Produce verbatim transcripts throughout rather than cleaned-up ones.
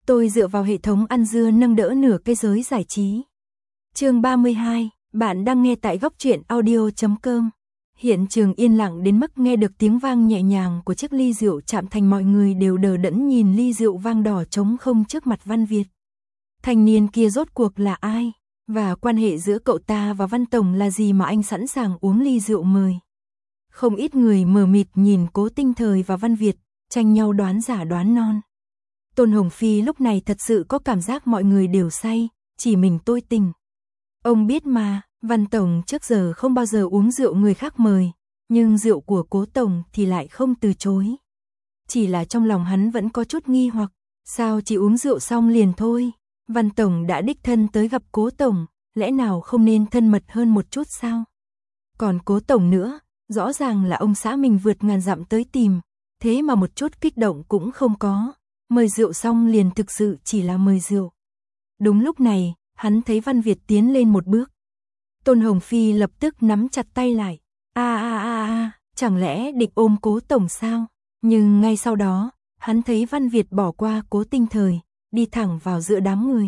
Tôi dựa vào hệ thống ăn dưa nâng đỡ nửa cái giới giải trí. Chương ba mươi hai, bạn đang nghe tại góc truyện audio chấm com. Hiện trường yên lặng đến mức nghe được tiếng vang nhẹ nhàng của chiếc ly rượu chạm thành, mọi người đều đờ đẫn nhìn ly rượu vang đỏ trống không trước mặt Văn Việt. Thanh niên kia rốt cuộc là ai? Và quan hệ giữa cậu ta và Văn Tổng là gì mà anh sẵn sàng uống ly rượu mời? Không ít người mờ mịt nhìn Cố Tinh Thời và Văn Việt, tranh nhau đoán giả đoán non. Tôn Hồng Phi lúc này thật sự có cảm giác mọi người đều say, chỉ mình tôi tỉnh. Ông biết mà, Văn Tổng trước giờ không bao giờ uống rượu người khác mời, nhưng rượu của Cố Tổng thì lại không từ chối. Chỉ là trong lòng hắn vẫn có chút nghi hoặc, sao chỉ uống rượu xong liền thôi? Văn Tổng đã đích thân tới gặp Cố Tổng, lẽ nào không nên thân mật hơn một chút sao? Còn Cố Tổng nữa, rõ ràng là ông xã mình vượt ngàn dặm tới tìm, thế mà một chút kích động cũng không có, mời rượu xong liền thực sự chỉ là mời rượu. Đúng lúc này, hắn thấy Văn Việt tiến lên một bước. Tôn Hồng Phi lập tức nắm chặt tay lại, a a a a, chẳng lẽ định ôm Cố Tổng sao? Nhưng ngay sau đó, hắn thấy Văn Việt bỏ qua Cố Tinh Thời, đi thẳng vào giữa đám người.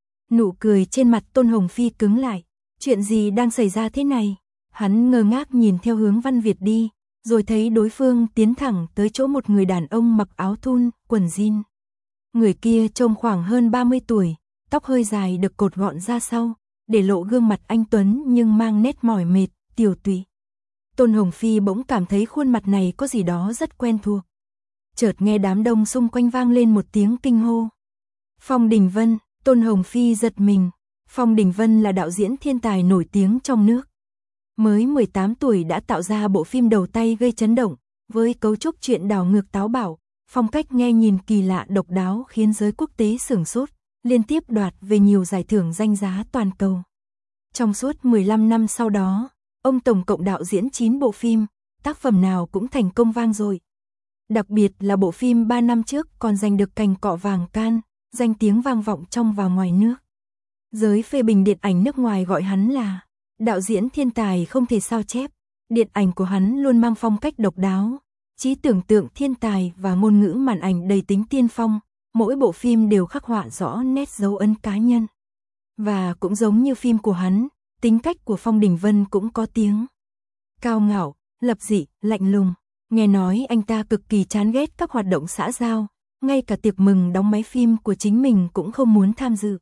Nụ cười trên mặt Tôn Hồng Phi cứng lại, chuyện gì đang xảy ra thế này? Hắn ngơ ngác nhìn theo hướng Văn Việt đi, rồi thấy đối phương tiến thẳng tới chỗ một người đàn ông mặc áo thun, quần jean. Người kia trông khoảng hơn ba mươi tuổi, tóc hơi dài được cột gọn ra sau, để lộ gương mặt anh tuấn nhưng mang nét mỏi mệt, tiều tụy. Tôn Hồng Phi bỗng cảm thấy khuôn mặt này có gì đó rất quen thuộc. Chợt nghe đám đông xung quanh vang lên một tiếng kinh hô. Phong Đình Vân. Tôn Hồng Phi giật mình. Phong Đình Vân là đạo diễn thiên tài nổi tiếng trong nước. Mới mười tám tuổi đã tạo ra bộ phim đầu tay gây chấn động, với cấu trúc truyện đảo ngược táo bạo, phong cách nghe nhìn kỳ lạ độc đáo khiến giới quốc tế sửng sốt, liên tiếp đoạt về nhiều giải thưởng danh giá toàn cầu. Trong suốt mười lăm năm sau đó, ông tổng cộng đạo diễn chín bộ phim, tác phẩm nào cũng thành công vang dội. Đặc biệt là bộ phim ba năm trước còn giành được cành cọ vàng Cannes, danh tiếng vang vọng trong và ngoài nước. Giới phê bình điện ảnh nước ngoài gọi hắn là đạo diễn thiên tài không thể sao chép. Điện ảnh của hắn luôn mang phong cách độc đáo, trí tưởng tượng thiên tài và ngôn ngữ màn ảnh đầy tính tiên phong, mỗi bộ phim đều khắc họa rõ nét dấu ấn cá nhân. Và cũng giống như phim của hắn, tính cách của Phong Đình Vân cũng có tiếng cao ngạo, lập dị, lạnh lùng. Nghe nói anh ta cực kỳ chán ghét các hoạt động xã giao, ngay cả tiệc mừng đóng máy phim của chính mình cũng không muốn tham dự.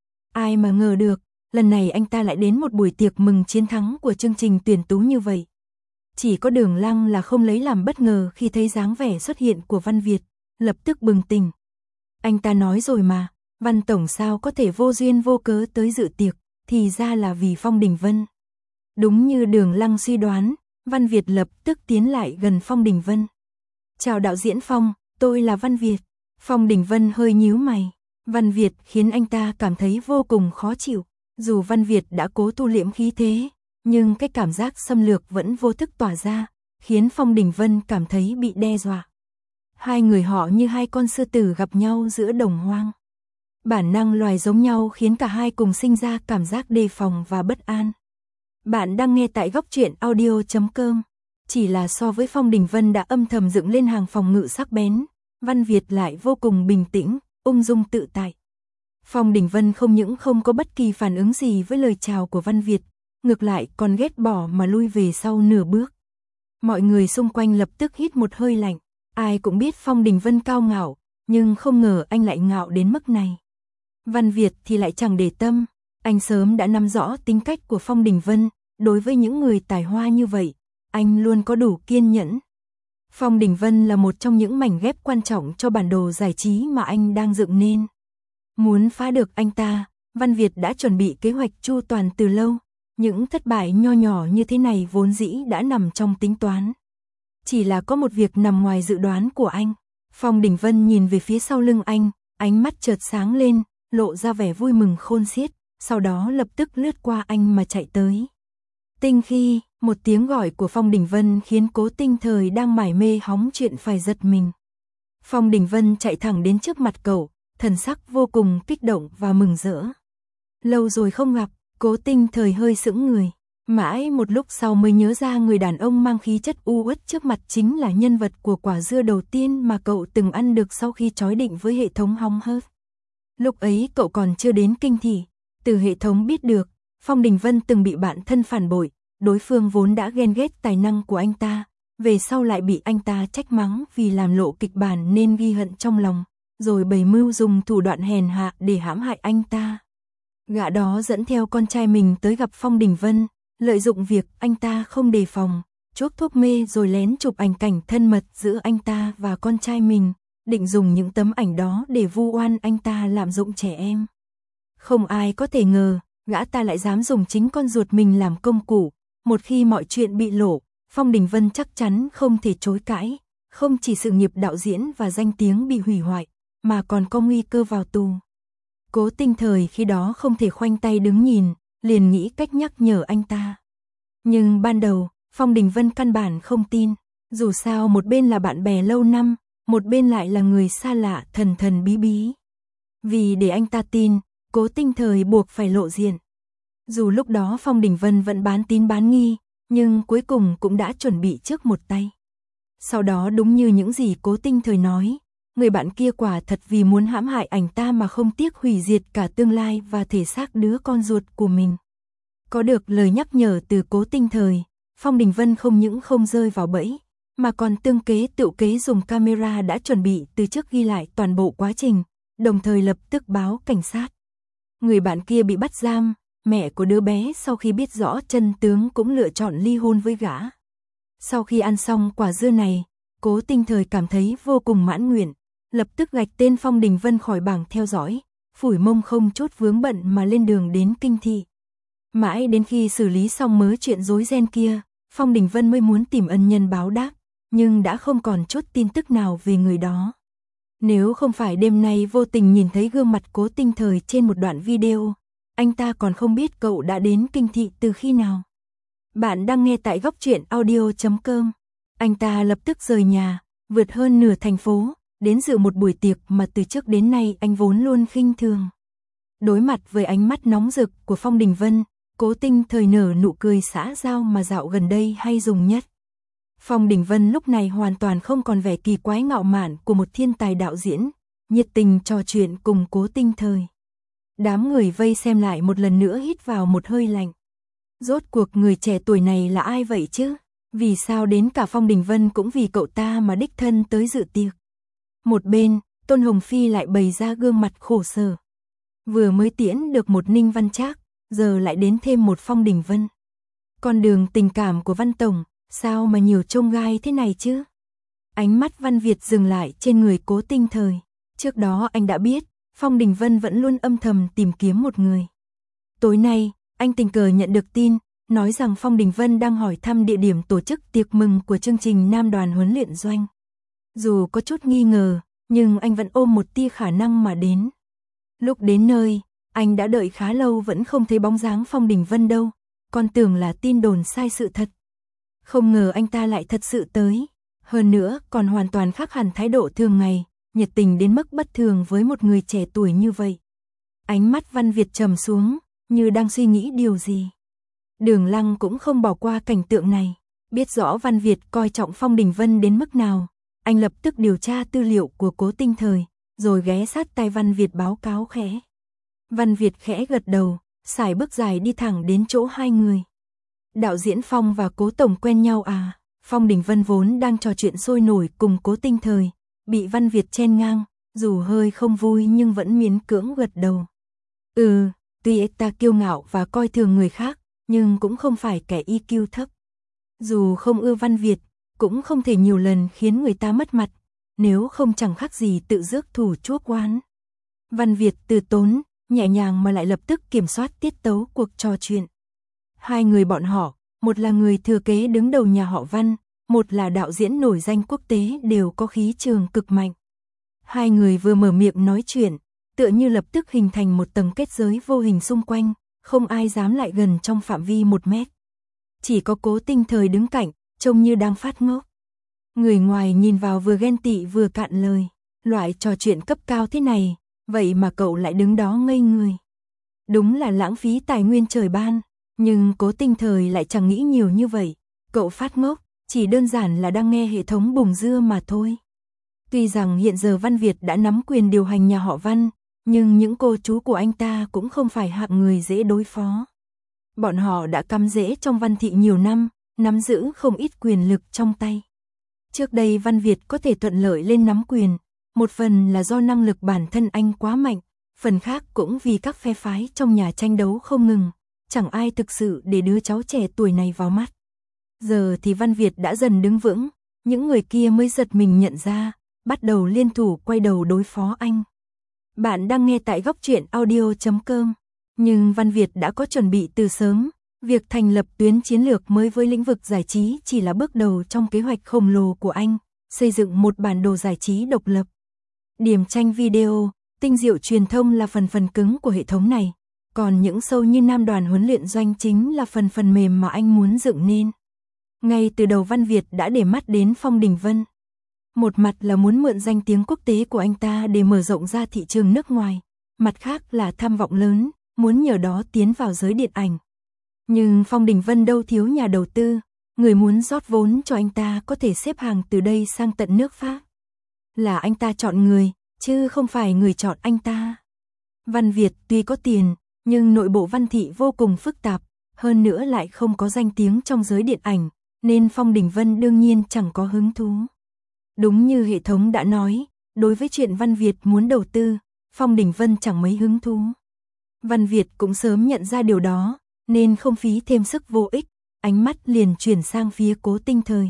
Ai mà ngờ được, lần này anh ta lại đến một buổi tiệc mừng chiến thắng của chương trình tuyển tú như vậy. Chỉ có Đường Lăng là không lấy làm bất ngờ khi thấy dáng vẻ xuất hiện của Văn Việt, lập tức bừng tỉnh. Anh ta nói rồi mà, Văn Tổng sao có thể vô duyên vô cớ tới dự tiệc, thì ra là vì Phong Đình Vân. Đúng như Đường Lăng suy đoán, Văn Việt lập tức tiến lại gần Phong Đình Vân. Chào đạo diễn Phong, tôi là Văn Việt. Phong Đình Vân hơi nhíu mày. Văn Việt khiến anh ta cảm thấy vô cùng khó chịu. Dù Văn Việt đã cố tu liễm khí thế, nhưng cái cảm giác xâm lược vẫn vô thức tỏa ra, khiến Phong Đình Vân cảm thấy bị đe dọa. Hai người họ như hai con sư tử gặp nhau giữa đồng hoang. Bản năng loài giống nhau khiến cả hai cùng sinh ra cảm giác đề phòng và bất an. Bạn đang nghe tại góc truyện audio chấm com. Chỉ là so với Phong Đình Vân đã âm thầm dựng lên hàng phòng ngự sắc bén, Văn Việt lại vô cùng bình tĩnh, ung dung tự tại. Phong Đình Vân không những không có bất kỳ phản ứng gì với lời chào của Văn Việt, ngược lại còn ghét bỏ mà lui về sau nửa bước. Mọi người xung quanh lập tức hít một hơi lạnh, ai cũng biết Phong Đình Vân cao ngạo, nhưng không ngờ anh lại ngạo đến mức này. Văn Việt thì lại chẳng để tâm, anh sớm đã nắm rõ tính cách của Phong Đình Vân, đối với những người tài hoa như vậy, anh luôn có đủ kiên nhẫn. Phong Đình Vân là một trong những mảnh ghép quan trọng cho bản đồ giải trí mà anh đang dựng nên. Muốn phá được anh ta, Văn Việt đã chuẩn bị kế hoạch chu toàn từ lâu, những thất bại nho nhỏ như thế này vốn dĩ đã nằm trong tính toán. Chỉ là có một việc nằm ngoài dự đoán của anh. Phong Đình Vân nhìn về phía sau lưng anh, ánh mắt chợt sáng lên, lộ ra vẻ vui mừng khôn xiết, sau đó lập tức lướt qua anh mà chạy tới. Tinh Khi, một tiếng gọi của Phong Đình Vân khiến Cố Tinh Thời đang mải mê hóng chuyện phải giật mình. Phong Đình Vân chạy thẳng đến trước mặt cậu, thần sắc vô cùng kích động và mừng rỡ. Lâu rồi không gặp, Cố Tinh Thời hơi sững người. Mãi một lúc sau mới nhớ ra người đàn ông mang khí chất u uất trước mặt chính là nhân vật của quả dưa đầu tiên mà cậu từng ăn được sau khi chói định với hệ thống hóng hớt. Lúc ấy cậu còn chưa đến kinh thị, từ hệ thống biết được, Phong Đình Vân từng bị bạn thân phản bội, đối phương vốn đã ghen ghét tài năng của anh ta, về sau lại bị anh ta trách mắng vì làm lộ kịch bản nên ghi hận trong lòng, rồi bày mưu dùng thủ đoạn hèn hạ để hãm hại anh ta. Gã đó dẫn theo con trai mình tới gặp Phong Đình Vân, lợi dụng việc anh ta không đề phòng, chuốc thuốc mê rồi lén chụp ảnh cảnh thân mật giữa anh ta và con trai mình, định dùng những tấm ảnh đó để vu oan anh ta lạm dụng trẻ em. Không ai có thể ngờ, gã ta lại dám dùng chính con ruột mình làm công cụ, một khi mọi chuyện bị lộ, Phong Đình Vân chắc chắn không thể chối cãi, không chỉ sự nghiệp đạo diễn và danh tiếng bị hủy hoại, mà còn có nguy cơ vào tù. Cố Tinh Thời khi đó không thể khoanh tay đứng nhìn, liền nghĩ cách nhắc nhở anh ta. Nhưng ban đầu, Phong Đình Vân căn bản không tin, dù sao một bên là bạn bè lâu năm, một bên lại là người xa lạ thần thần bí bí. Vì để anh ta tin, Cố Tinh Thời buộc phải lộ diện. Dù lúc đó Phong Đình Vân vẫn bán tín bán nghi, nhưng cuối cùng cũng đã chuẩn bị trước một tay. Sau đó đúng như những gì Cố Tinh Thời nói, người bạn kia quả thật vì muốn hãm hại anh ta mà không tiếc hủy diệt cả tương lai và thể xác đứa con ruột của mình. Có được lời nhắc nhở từ Cố Tinh Thời, Phong Đình Vân không những không rơi vào bẫy, mà còn tương kế tựu kế dùng camera đã chuẩn bị từ trước ghi lại toàn bộ quá trình, đồng thời lập tức báo cảnh sát. Người bạn kia bị bắt giam, mẹ của đứa bé sau khi biết rõ chân tướng cũng lựa chọn ly hôn với gã. Sau khi ăn xong quả dưa này, Cố Tinh Thời cảm thấy vô cùng mãn nguyện, lập tức gạch tên Phong Đình Vân khỏi bảng theo dõi, phủi mông không chút vướng bận mà lên đường đến kinh thị. Mãi đến khi xử lý xong mớ chuyện rối ren kia, Phong Đình Vân mới muốn tìm ân nhân báo đáp, nhưng đã không còn chút tin tức nào về người đó. Nếu không phải đêm nay vô tình nhìn thấy gương mặt Cố Tinh Thời trên một đoạn video, anh ta còn không biết cậu đã đến kinh thị từ khi nào. Bạn đang nghe tại góc truyện audio chấm com. Anh ta lập tức rời nhà, vượt hơn nửa thành phố, đến dự một buổi tiệc mà từ trước đến nay anh vốn luôn khinh thường. Đối mặt với ánh mắt nóng rực của Phong Đình Vân, Cố Tinh Thời nở nụ cười xã giao mà dạo gần đây hay dùng nhất. Phong Đình Vân lúc này hoàn toàn không còn vẻ kỳ quái ngạo mạn của một thiên tài đạo diễn, nhiệt tình trò chuyện cùng Cố Tinh Thời. Đám người vây xem lại một lần nữa hít vào một hơi lạnh. Rốt cuộc người trẻ tuổi này là ai vậy chứ? Vì sao đến cả Phong Đình Vân cũng vì cậu ta mà đích thân tới dự tiệc? Một bên, Tôn Hồng Phi lại bày ra gương mặt khổ sở. Vừa mới tiễn được một Ninh Văn Trác, giờ lại đến thêm một Phong Đình Vân. Con đường tình cảm của Văn Tổng, sao mà nhiều chông gai thế này chứ? Ánh mắt Văn Việt dừng lại trên người Cố Tinh Thời. Trước đó anh đã biết, Phong Đình Vân vẫn luôn âm thầm tìm kiếm một người. Tối nay, anh tình cờ nhận được tin, nói rằng Phong Đình Vân đang hỏi thăm địa điểm tổ chức tiệc mừng của chương trình Nam đoàn huấn luyện doanh. Dù có chút nghi ngờ, nhưng anh vẫn ôm một tia khả năng mà đến. Lúc đến nơi, anh đã đợi khá lâu vẫn không thấy bóng dáng Phong Đình Vân đâu, còn tưởng là tin đồn sai sự thật. Không ngờ anh ta lại thật sự tới, hơn nữa còn hoàn toàn khác hẳn thái độ thường ngày, nhiệt tình đến mức bất thường với một người trẻ tuổi như vậy. Ánh mắt Văn Việt trầm xuống, như đang suy nghĩ điều gì. Đường Lăng cũng không bỏ qua cảnh tượng này, biết rõ Văn Việt coi trọng Phong Đình Vân đến mức nào, anh lập tức điều tra tư liệu của Cố Tinh Thời, rồi ghé sát tai Văn Việt báo cáo khẽ. Văn Việt khẽ gật đầu, sải bước dài đi thẳng đến chỗ hai người. Đạo diễn Phong và Cố Tổng quen nhau à? Phong Đình Vân vốn đang trò chuyện sôi nổi cùng Cố Tinh Thời, bị Văn Việt chen ngang, dù hơi không vui nhưng vẫn miễn cưỡng gật đầu. Ừ, tuy ta kiêu ngạo và coi thường người khác, nhưng cũng không phải kẻ i kiu thấp. Dù không ưa Văn Việt, cũng không thể nhiều lần khiến người ta mất mặt, nếu không chẳng khác gì tự rước thủ chuốc oán. Văn Việt từ tốn, nhẹ nhàng mà lại lập tức kiểm soát tiết tấu cuộc trò chuyện. Hai người bọn họ, một là người thừa kế đứng đầu nhà họ Văn, một là đạo diễn nổi danh quốc tế đều có khí trường cực mạnh. Hai người vừa mở miệng nói chuyện, tựa như lập tức hình thành một tầng kết giới vô hình xung quanh, không ai dám lại gần trong phạm vi một mét. Chỉ có Cố Tinh Thời đứng cạnh, trông như đang phát ngốc. Người ngoài nhìn vào vừa ghen tị vừa cạn lời, loại trò chuyện cấp cao thế này, vậy mà cậu lại đứng đó ngây người. Đúng là lãng phí tài nguyên trời ban, nhưng Cố Tinh Thời lại chẳng nghĩ nhiều như vậy, cậu phát ngốc, chỉ đơn giản là đang nghe hệ thống bùng dưa mà thôi. Tuy rằng hiện giờ Văn Việt đã nắm quyền điều hành nhà họ Văn, Nhưng những cô chú của anh ta cũng không phải hạng người dễ đối phó. Bọn họ đã cắm rễ trong Văn thị nhiều năm, nắm giữ không ít quyền lực trong tay. Trước đây Văn Việt có thể thuận lợi lên nắm quyền, một phần là do năng lực bản thân anh quá mạnh, phần khác cũng vì các phe phái trong nhà tranh đấu không ngừng, chẳng ai thực sự để đứa cháu trẻ tuổi này vào mắt. Giờ thì Văn Việt đã dần đứng vững, những người kia mới giật mình nhận ra, bắt đầu liên thủ quay đầu đối phó anh. Bạn đang nghe tại góc truyện audio chấm com. Nhưng Văn Việt đã có chuẩn bị từ sớm, việc thành lập tuyến chiến lược mới với lĩnh vực giải trí chỉ là bước đầu trong kế hoạch khổng lồ của anh, xây dựng một bản đồ giải trí độc lập. Điểm tranh video, tinh diệu truyền thông là phần phần cứng của hệ thống này, còn những show như Nam đoàn huấn luyện doanh chính là phần phần mềm mà anh muốn dựng nên. Ngay từ đầu Văn Việt đã để mắt đến Phong Đình Vân. Một mặt là muốn mượn danh tiếng quốc tế của anh ta để mở rộng ra thị trường nước ngoài, mặt khác là tham vọng lớn, muốn nhờ đó tiến vào giới điện ảnh. Nhưng Phong Đình Vân đâu thiếu nhà đầu tư, người muốn rót vốn cho anh ta có thể xếp hàng từ đây sang tận nước Pháp. Là anh ta chọn người, chứ không phải người chọn anh ta. Văn Việt tuy có tiền, nhưng nội bộ Văn thị vô cùng phức tạp, hơn nữa lại không có danh tiếng trong giới điện ảnh, nên Phong Đình Vân đương nhiên chẳng có hứng thú. Đúng như hệ thống đã nói, đối với chuyện Văn Việt muốn đầu tư, Phong Đình Vân chẳng mấy hứng thú. Văn Việt cũng sớm nhận ra điều đó, nên không phí thêm sức vô ích, ánh mắt liền chuyển sang phía Cố Tinh Thời.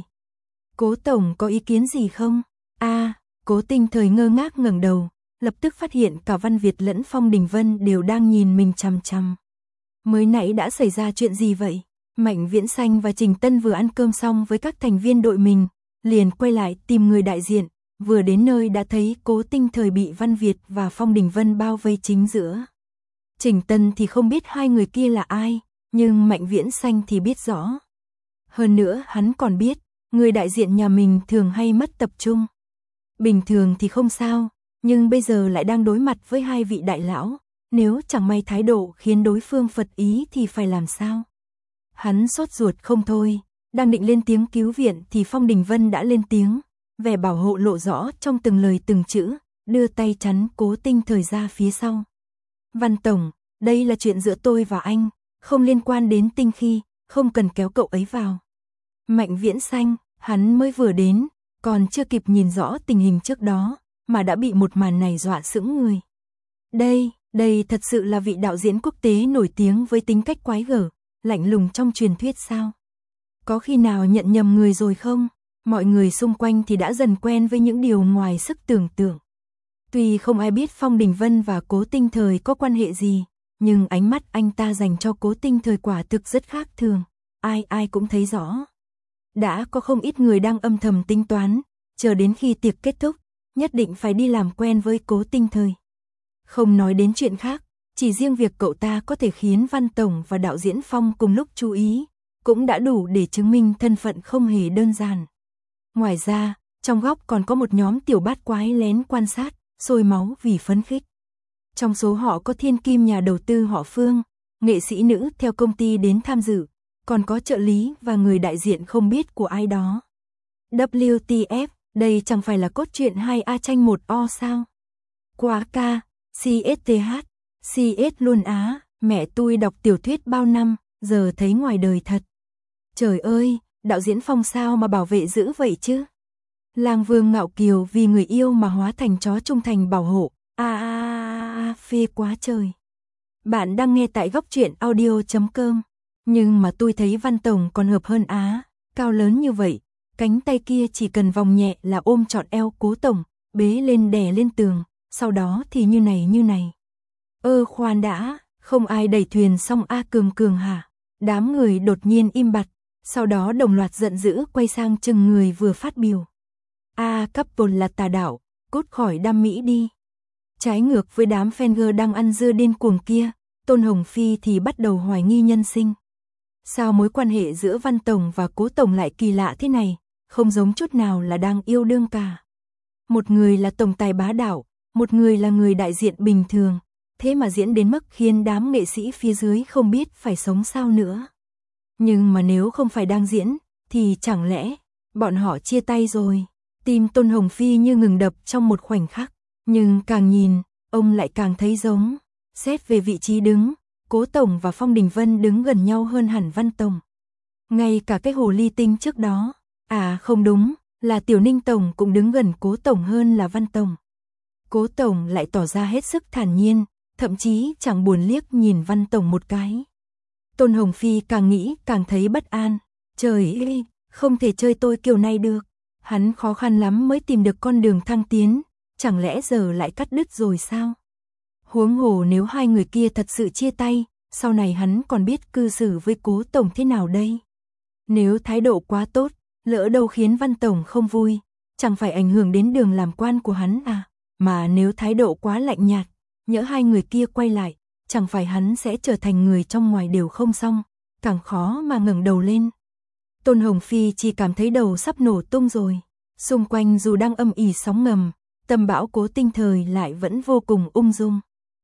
Cố tổng có ý kiến gì không? A, à, Cố Tinh Thời ngơ ngác ngẩng đầu, lập tức phát hiện cả Văn Việt lẫn Phong Đình Vân đều đang nhìn mình chằm chằm. Mới nãy đã xảy ra chuyện gì vậy? Mạnh Viễn Xanh và Trình Tân vừa ăn cơm xong với các thành viên đội mình, liền quay lại tìm người đại diện, vừa đến nơi đã thấy Cố Tinh Thời bị Văn Việt và Phong Đình Vân bao vây chính giữa. Trình Tân thì không biết hai người kia là ai, nhưng Mạnh Viễn Xanh thì biết rõ. Hơn nữa hắn còn biết, người đại diện nhà mình thường hay mất tập trung. Bình thường thì không sao, nhưng bây giờ lại đang đối mặt với hai vị đại lão, nếu chẳng may thái độ khiến đối phương phật ý thì phải làm sao? Hắn sốt ruột không thôi, đang định lên tiếng cứu viện thì Phong Đình Vân đã lên tiếng, vẻ bảo hộ lộ rõ trong từng lời từng chữ, đưa tay chắn Cố Tinh Thời ra phía sau. Văn tổng, đây là chuyện giữa tôi và anh, không liên quan đến Tinh Khi, không cần kéo cậu ấy vào. Mạnh Viễn Xanh, hắn mới vừa đến, còn chưa kịp nhìn rõ tình hình trước đó, mà đã bị một màn này dọa sững người. Đây, đây thật sự là vị đạo diễn quốc tế nổi tiếng với tính cách quái gở, lạnh lùng trong truyền thuyết sao? Có khi nào nhận nhầm người rồi không? Mọi người xung quanh thì đã dần quen với những điều ngoài sức tưởng tượng. Tuy không ai biết Phong Đình Vân và Cố Tinh Thời có quan hệ gì, nhưng ánh mắt anh ta dành cho Cố Tinh Thời quả thực rất khác thường, ai ai cũng thấy rõ. Đã có không ít người đang âm thầm tính toán, chờ đến khi tiệc kết thúc, nhất định phải đi làm quen với Cố Tinh Thời. Không nói đến chuyện khác, chỉ riêng việc cậu ta có thể khiến Văn tổng và đạo diễn Phong cùng lúc chú ý, cũng đã đủ để chứng minh thân phận không hề đơn giản. Ngoài ra, trong góc còn có một nhóm tiểu bát quái lén quan sát, sôi máu vì phấn khích. Trong số họ có thiên kim nhà đầu tư họ Phương, nghệ sĩ nữ theo công ty đến tham dự, còn có trợ lý và người đại diện không biết của ai đó. vê kép tê ép, đây chẳng phải là cốt truyện hai A tranh một O sao? Quá ca, xê ét tê hát, xê ét luôn á, mẹ tôi đọc tiểu thuyết bao năm, giờ thấy ngoài đời thật. Trời ơi, đạo diễn Phong sao mà bảo vệ dữ vậy chứ? Lang Vương ngạo kiều vì người yêu mà hóa thành chó trung thành bảo hộ, a a a phê quá trời. Bạn đang nghe tại góc truyện audio chấm com, nhưng mà tôi thấy Văn tổng còn hợp hơn á, cao lớn như vậy, cánh tay kia chỉ cần vòng nhẹ là ôm trọn eo Cố tổng, bế lên đè lên tường, sau đó thì như này như này. Ơ khoan đã, không ai đẩy thuyền xong a Cường Cường hả? Đám người đột nhiên im bặt, sau đó đồng loạt giận dữ quay sang chừng người vừa phát biểu. A couple là tà đạo, cút khỏi đam mỹ đi. Trái ngược với đám fan đang ăn dưa điên cuồng kia, Tôn Hồng Phi thì bắt đầu hoài nghi nhân sinh. Sao mối quan hệ giữa Văn tổng và Cố tổng lại kỳ lạ thế này, không giống chút nào là đang yêu đương cả. Một người là tổng tài bá đạo, một người là người đại diện bình thường, thế mà diễn đến mức khiến đám nghệ sĩ phía dưới không biết phải sống sao nữa. Nhưng mà nếu không phải đang diễn, thì chẳng lẽ bọn họ chia tay rồi? Tim Tôn Hồng Phi như ngừng đập trong một khoảnh khắc, nhưng càng nhìn, ông lại càng thấy giống. Xét về vị trí đứng, Cố Tổng và Phong Đình Vân đứng gần nhau hơn hẳn Văn Tổng. Ngay cả cái hồ ly tinh trước đó, à không đúng, là Tiểu Ninh Tổng cũng đứng gần Cố Tổng hơn là Văn Tổng. Cố Tổng lại tỏ ra hết sức thản nhiên, thậm chí chẳng buồn liếc nhìn Văn Tổng một cái. Tôn Hồng Phi càng nghĩ càng thấy bất an. Trời ơi, không thể chơi tôi kiểu này được. Hắn khó khăn lắm mới tìm được con đường thăng tiến, chẳng lẽ giờ lại cắt đứt rồi sao? Huống hồ nếu hai người kia thật sự chia tay, sau này hắn còn biết cư xử với Cố Tổng thế nào đây? Nếu thái độ quá tốt, lỡ đâu khiến Văn Tổng không vui, chẳng phải ảnh hưởng đến đường làm quan của hắn à? Mà nếu thái độ quá lạnh nhạt, nhỡ hai người kia quay lại, chẳng phải hắn sẽ trở thành người trong ngoài đều không xong, càng khó mà ngẩng đầu lên. Tôn Hồng Phi chỉ cảm thấy đầu sắp nổ tung rồi. Xung quanh dù đang âm ỉ sóng ngầm, tâm bão Cố Tinh Thời lại vẫn vô cùng ung dung.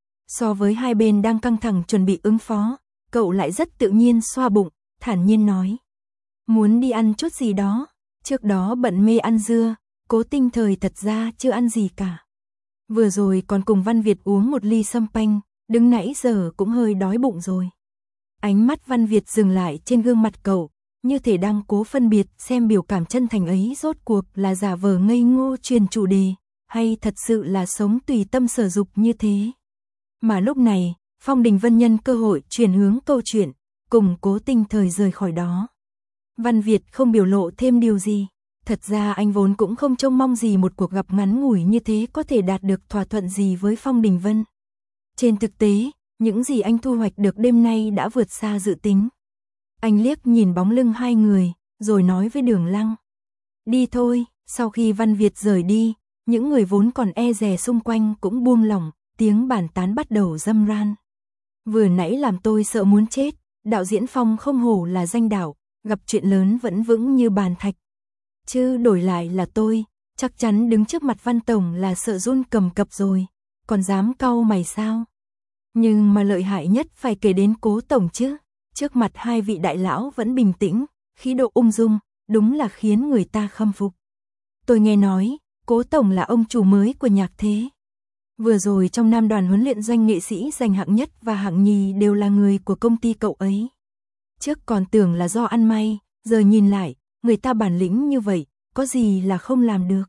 So với hai bên đang căng thẳng chuẩn bị ứng phó, cậu lại rất tự nhiên xoa bụng, thản nhiên nói. Muốn đi ăn chút gì đó, trước đó bận mê ăn dưa, Cố Tinh Thời thật ra chưa ăn gì cả. Vừa rồi còn cùng Văn Việt uống một ly sâm panh, đứng nãy giờ cũng hơi đói bụng rồi. Ánh mắt Văn Việt dừng lại trên gương mặt cậu, như thể đang cố phân biệt xem biểu cảm chân thành ấy rốt cuộc là giả vờ ngây ngô truyền chủ đề, hay thật sự là sống tùy tâm sở dục như thế. Mà lúc này, Phong Đình Vân nhân cơ hội chuyển hướng câu chuyện, cùng Cố Tinh Thời rời khỏi đó. Văn Việt không biểu lộ thêm điều gì. Thật ra anh vốn cũng không trông mong gì một cuộc gặp ngắn ngủi như thế có thể đạt được thỏa thuận gì với Phong Đình Vân. Trên thực tế, những gì anh thu hoạch được đêm nay đã vượt xa dự tính. Anh liếc nhìn bóng lưng hai người, rồi nói với Đường Lăng. Đi thôi. Sau khi Văn Việt rời đi, những người vốn còn e dè xung quanh cũng buông lỏng, tiếng bàn tán bắt đầu râm ran. Vừa nãy làm tôi sợ muốn chết, đạo diễn Phong không hổ là danh đạo, gặp chuyện lớn vẫn vững như bàn thạch. Chứ đổi lại là tôi, chắc chắn đứng trước mặt Văn Tổng là sợ run cầm cập rồi, còn dám cau mày sao? Nhưng mà lợi hại nhất phải kể đến Cố Tổng chứ, trước mặt hai vị đại lão vẫn bình tĩnh, khí độ ung dung, đúng là khiến người ta khâm phục. Tôi nghe nói, Cố Tổng là ông chủ mới của Nhạc Thế. Vừa rồi trong Nam đoàn huấn luyện doanh nghệ sĩ giành hạng nhất và hạng nhì đều là người của công ty cậu ấy. Trước còn tưởng là do ăn may, giờ nhìn lại, người ta bản lĩnh như vậy, có gì là không làm được.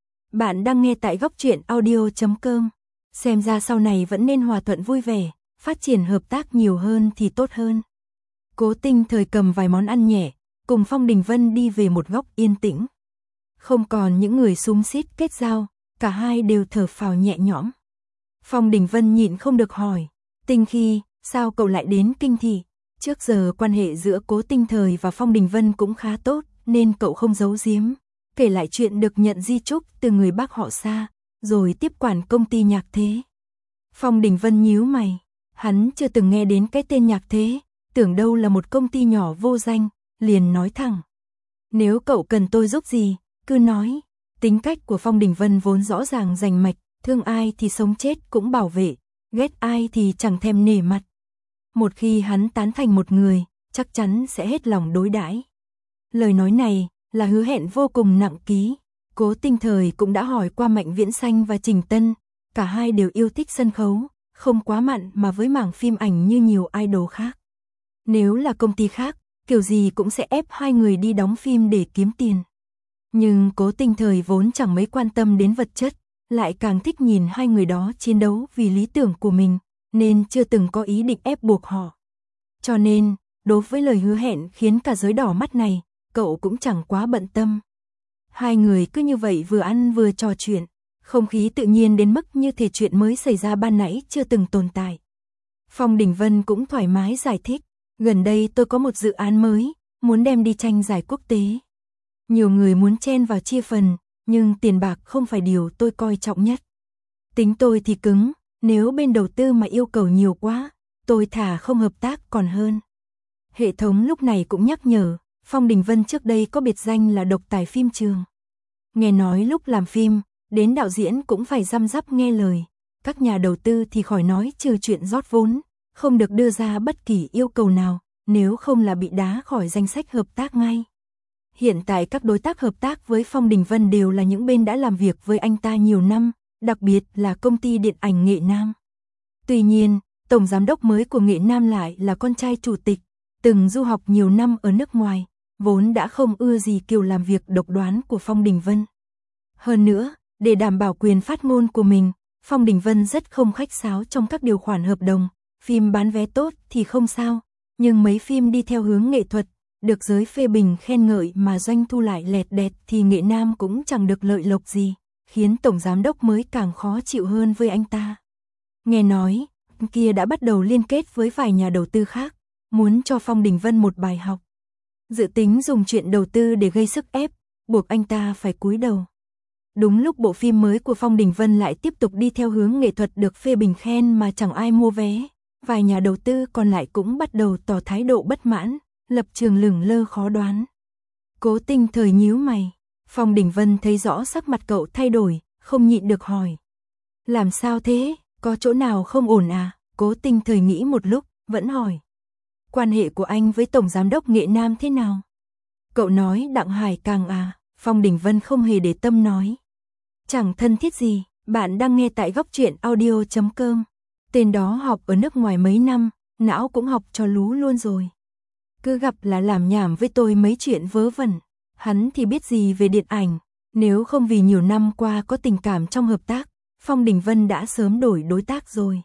Bạn đang nghe tại góc truyện audio chấm com. Xem ra sau này vẫn nên hòa thuận vui vẻ, phát triển hợp tác nhiều hơn thì tốt hơn. Cố Tinh Thời cầm vài món ăn nhẹ, cùng Phong Đình Vân đi về một góc yên tĩnh. Không còn những người xúm xít kết giao, cả hai đều thở phào nhẹ nhõm. Phong Đình Vân nhịn không được hỏi, Tinh Khi, sao cậu lại đến Kinh Thị? Trước giờ quan hệ giữa Cố Tinh Thời và Phong Đình Vân cũng khá tốt, nên cậu không giấu giếm, kể lại chuyện được nhận di chúc từ người bác họ xa, rồi tiếp quản công ty Nhạc Thế. Phong Đình Vân nhíu mày, hắn chưa từng nghe đến cái tên Nhạc Thế, tưởng đâu là một công ty nhỏ vô danh, liền nói thẳng. Nếu cậu cần tôi giúp gì, cứ nói. Tính cách của Phong Đình Vân vốn rõ ràng rành mạch, thương ai thì sống chết cũng bảo vệ, ghét ai thì chẳng thèm nể mặt. Một khi hắn tán thành một người, chắc chắn sẽ hết lòng đối đãi. Lời nói này là hứa hẹn vô cùng nặng ký. Cố Tinh Thời cũng đã hỏi qua Mạnh Viễn Xanh và Trình Tân, cả hai đều yêu thích sân khấu, không quá mặn mà với mảng phim ảnh như nhiều idol khác. Nếu là công ty khác, kiểu gì cũng sẽ ép hai người đi đóng phim để kiếm tiền. Nhưng Cố Tinh Thời vốn chẳng mấy quan tâm đến vật chất, lại càng thích nhìn hai người đó chiến đấu vì lý tưởng của mình, nên chưa từng có ý định ép buộc họ. Cho nên, đối với lời hứa hẹn khiến cả giới đỏ mắt này, cậu cũng chẳng quá bận tâm. Hai người cứ như vậy vừa ăn vừa trò chuyện, không khí tự nhiên đến mức như thể chuyện mới xảy ra ban nãy chưa từng tồn tại. Phong Đình Vân cũng thoải mái giải thích, gần đây tôi có một dự án mới, muốn đem đi tranh giải quốc tế. Nhiều người muốn chen vào chia phần, nhưng tiền bạc không phải điều tôi coi trọng nhất. Tính tôi thì cứng, nếu bên đầu tư mà yêu cầu nhiều quá, tôi thà không hợp tác còn hơn. Hệ thống lúc này cũng nhắc nhở, Phong Đình Vân trước đây có biệt danh là độc tài phim trường. Nghe nói lúc làm phim, đến đạo diễn cũng phải răm rắp nghe lời. Các nhà đầu tư thì khỏi nói trừ chuyện rót vốn, không được đưa ra bất kỳ yêu cầu nào, nếu không là bị đá khỏi danh sách hợp tác ngay. Hiện tại các đối tác hợp tác với Phong Đình Vân đều là những bên đã làm việc với anh ta nhiều năm, đặc biệt là công ty điện ảnh Nghệ Nam. Tuy nhiên, tổng giám đốc mới của Nghệ Nam lại là con trai chủ tịch, từng du học nhiều năm ở nước ngoài, vốn đã không ưa gì kiểu làm việc độc đoán của Phong Đình Vân. Hơn nữa, để đảm bảo quyền phát ngôn của mình, Phong Đình Vân rất không khách sáo trong các điều khoản hợp đồng, phim bán vé tốt thì không sao, nhưng mấy phim đi theo hướng nghệ thuật, được giới phê bình khen ngợi mà doanh thu lại lẹt đẹt thì Nghệ Nam cũng chẳng được lợi lộc gì, khiến tổng giám đốc mới càng khó chịu hơn với anh ta. Nghe nói, kia đã bắt đầu liên kết với vài nhà đầu tư khác, muốn cho Phong Đình Vân một bài học. Dự tính dùng chuyện đầu tư để gây sức ép, buộc anh ta phải cúi đầu. Đúng lúc bộ phim mới của Phong Đình Vân lại tiếp tục đi theo hướng nghệ thuật được phê bình khen mà chẳng ai mua vé, vài nhà đầu tư còn lại cũng bắt đầu tỏ thái độ bất mãn, lập trường lửng lơ khó đoán. Cố Tinh Thời nhíu mày, Phong Đình Vân thấy rõ sắc mặt cậu thay đổi, không nhịn được hỏi. Làm sao thế, có chỗ nào không ổn à? Cố Tinh Thời nghĩ một lúc, vẫn hỏi. Quan hệ của anh với Tổng Giám đốc Nghệ Nam thế nào? Cậu nói Đặng Hải Càng à? Phong Đình Vân không hề để tâm nói. Chẳng thân thiết gì, bạn đang nghe tại góc truyện audio chấm com. Tên đó học ở nước ngoài mấy năm, não cũng học cho lú luôn rồi. Cứ gặp là làm nhảm với tôi mấy chuyện vớ vẩn. Hắn thì biết gì về điện ảnh, nếu không vì nhiều năm qua có tình cảm trong hợp tác, Phong Đình Vân đã sớm đổi đối tác rồi.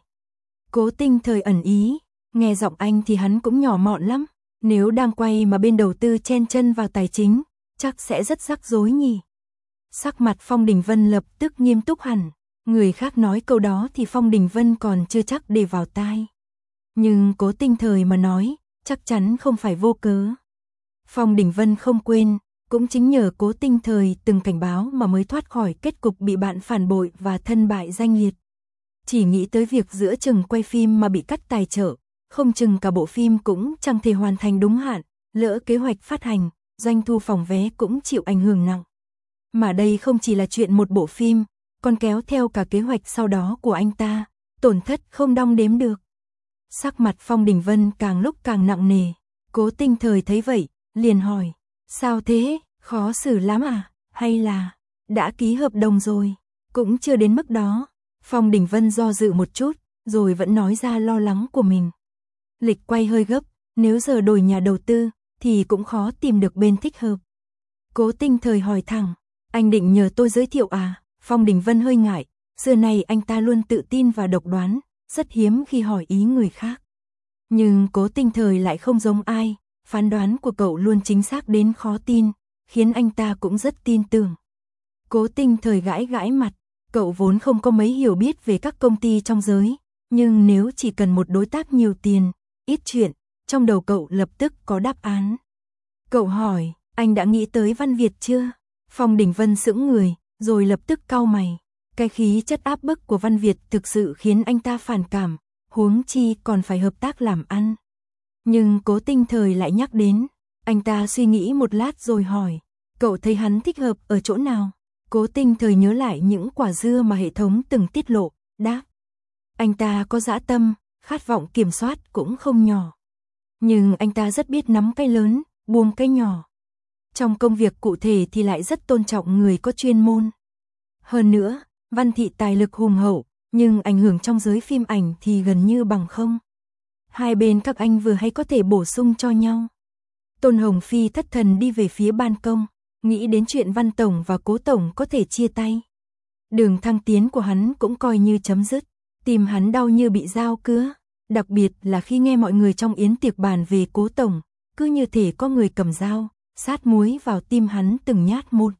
Cố Tinh Thời ẩn ý, nghe giọng anh thì hắn cũng nhỏ mọn lắm, nếu đang quay mà bên đầu tư chen chân vào tài chính, chắc sẽ rất rắc rối nhỉ. Sắc mặt Phong Đình Vân lập tức nghiêm túc hẳn, người khác nói câu đó thì Phong Đình Vân còn chưa chắc để vào tai. Nhưng Cố Tinh Thời mà nói, chắc chắn không phải vô cớ. Phong Đình Vân không quên, cũng chính nhờ Cố Tinh Thời từng cảnh báo mà mới thoát khỏi kết cục bị bạn phản bội và thân bại danh liệt. Chỉ nghĩ tới việc giữa chừng quay phim mà bị cắt tài trợ, không chừng cả bộ phim cũng chẳng thể hoàn thành đúng hạn, lỡ kế hoạch phát hành, doanh thu phòng vé cũng chịu ảnh hưởng nặng. Mà đây không chỉ là chuyện một bộ phim, còn kéo theo cả kế hoạch sau đó của anh ta, tổn thất không đong đếm được. Sắc mặt Phong Đình Vân càng lúc càng nặng nề, Cố Tinh Thời thấy vậy, liền hỏi, sao thế, khó xử lắm à, hay là, đã ký hợp đồng rồi, cũng chưa đến mức đó. Phong Đình Vân do dự một chút, rồi vẫn nói ra lo lắng của mình. Lịch quay hơi gấp, nếu giờ đổi nhà đầu tư, thì cũng khó tìm được bên thích hợp. Cố Tinh Thời hỏi thẳng, anh định nhờ tôi giới thiệu à? Phong Đình Vân hơi ngại, xưa này anh ta luôn tự tin và độc đoán, rất hiếm khi hỏi ý người khác. Nhưng Cố Tinh Thời lại không giống ai, phán đoán của cậu luôn chính xác đến khó tin, khiến anh ta cũng rất tin tưởng. Cố Tinh Thời gãi gãi mặt, cậu vốn không có mấy hiểu biết về các công ty trong giới, nhưng nếu chỉ cần một đối tác nhiều tiền, ít chuyện, trong đầu cậu lập tức có đáp án. Cậu hỏi, anh đã nghĩ tới Văn Việt chưa? Phong Đình Vân sững người, rồi lập tức cau mày. Cái khí chất áp bức của Văn Việt thực sự khiến anh ta phản cảm, huống chi còn phải hợp tác làm ăn. Nhưng Cố Tinh Thời lại nhắc đến, anh ta suy nghĩ một lát rồi hỏi, cậu thấy hắn thích hợp ở chỗ nào? Cố Tinh Thời nhớ lại những quả dưa mà hệ thống từng tiết lộ, đáp. Anh ta có dã tâm, khát vọng kiểm soát cũng không nhỏ. Nhưng anh ta rất biết nắm cái lớn, buông cái nhỏ. Trong công việc cụ thể thì lại rất tôn trọng người có chuyên môn. Hơn nữa, Văn Thị tài lực hùng hậu, nhưng ảnh hưởng trong giới phim ảnh thì gần như bằng không. Hai bên các anh vừa hay có thể bổ sung cho nhau. Tôn Hồng Phi thất thần đi về phía ban công, nghĩ đến chuyện Văn Tổng và Cố Tổng có thể chia tay. Đường thăng tiến của hắn cũng coi như chấm dứt, tim hắn đau như bị dao cứa, đặc biệt là khi nghe mọi người trong yến tiệc bàn về Cố Tổng, cứ như thể có người cầm dao, sát muối vào tim hắn từng nhát một.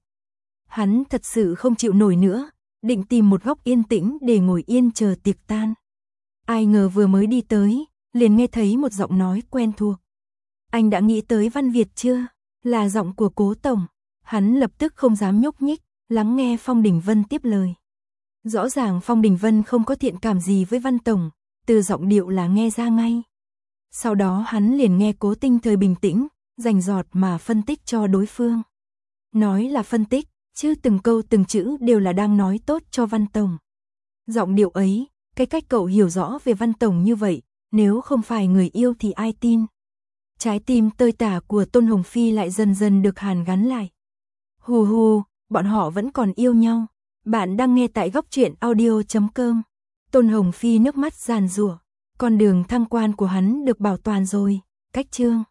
Hắn thật sự không chịu nổi nữa, định tìm một góc yên tĩnh để ngồi yên chờ tiệc tan. Ai ngờ vừa mới đi tới, liền nghe thấy một giọng nói quen thuộc. Anh đã nghĩ tới Văn Việt chưa? Là giọng của Cố Tổng. Hắn lập tức không dám nhúc nhích, lắng nghe Phong Đình Vân tiếp lời. Rõ ràng Phong Đình Vân không có thiện cảm gì với Văn Tổng, từ giọng điệu là nghe ra ngay. Sau đó hắn liền nghe Cố Tinh Thời bình tĩnh, rành rọt mà phân tích cho đối phương. Nói là phân tích, chứ từng câu từng chữ đều là đang nói tốt cho Văn Tổng. Giọng điệu ấy, cái cách cậu hiểu rõ về Văn Tổng như vậy, nếu không phải người yêu thì ai tin. Trái tim tơi tả của Tôn Hồng Phi lại dần dần được hàn gắn lại. Hù hù, bọn họ vẫn còn yêu nhau. Bạn đang nghe tại góc truyện audio chấm com. Tôn Hồng Phi nước mắt giàn giụa, con đường thăng quan của hắn được bảo toàn rồi. Cách chương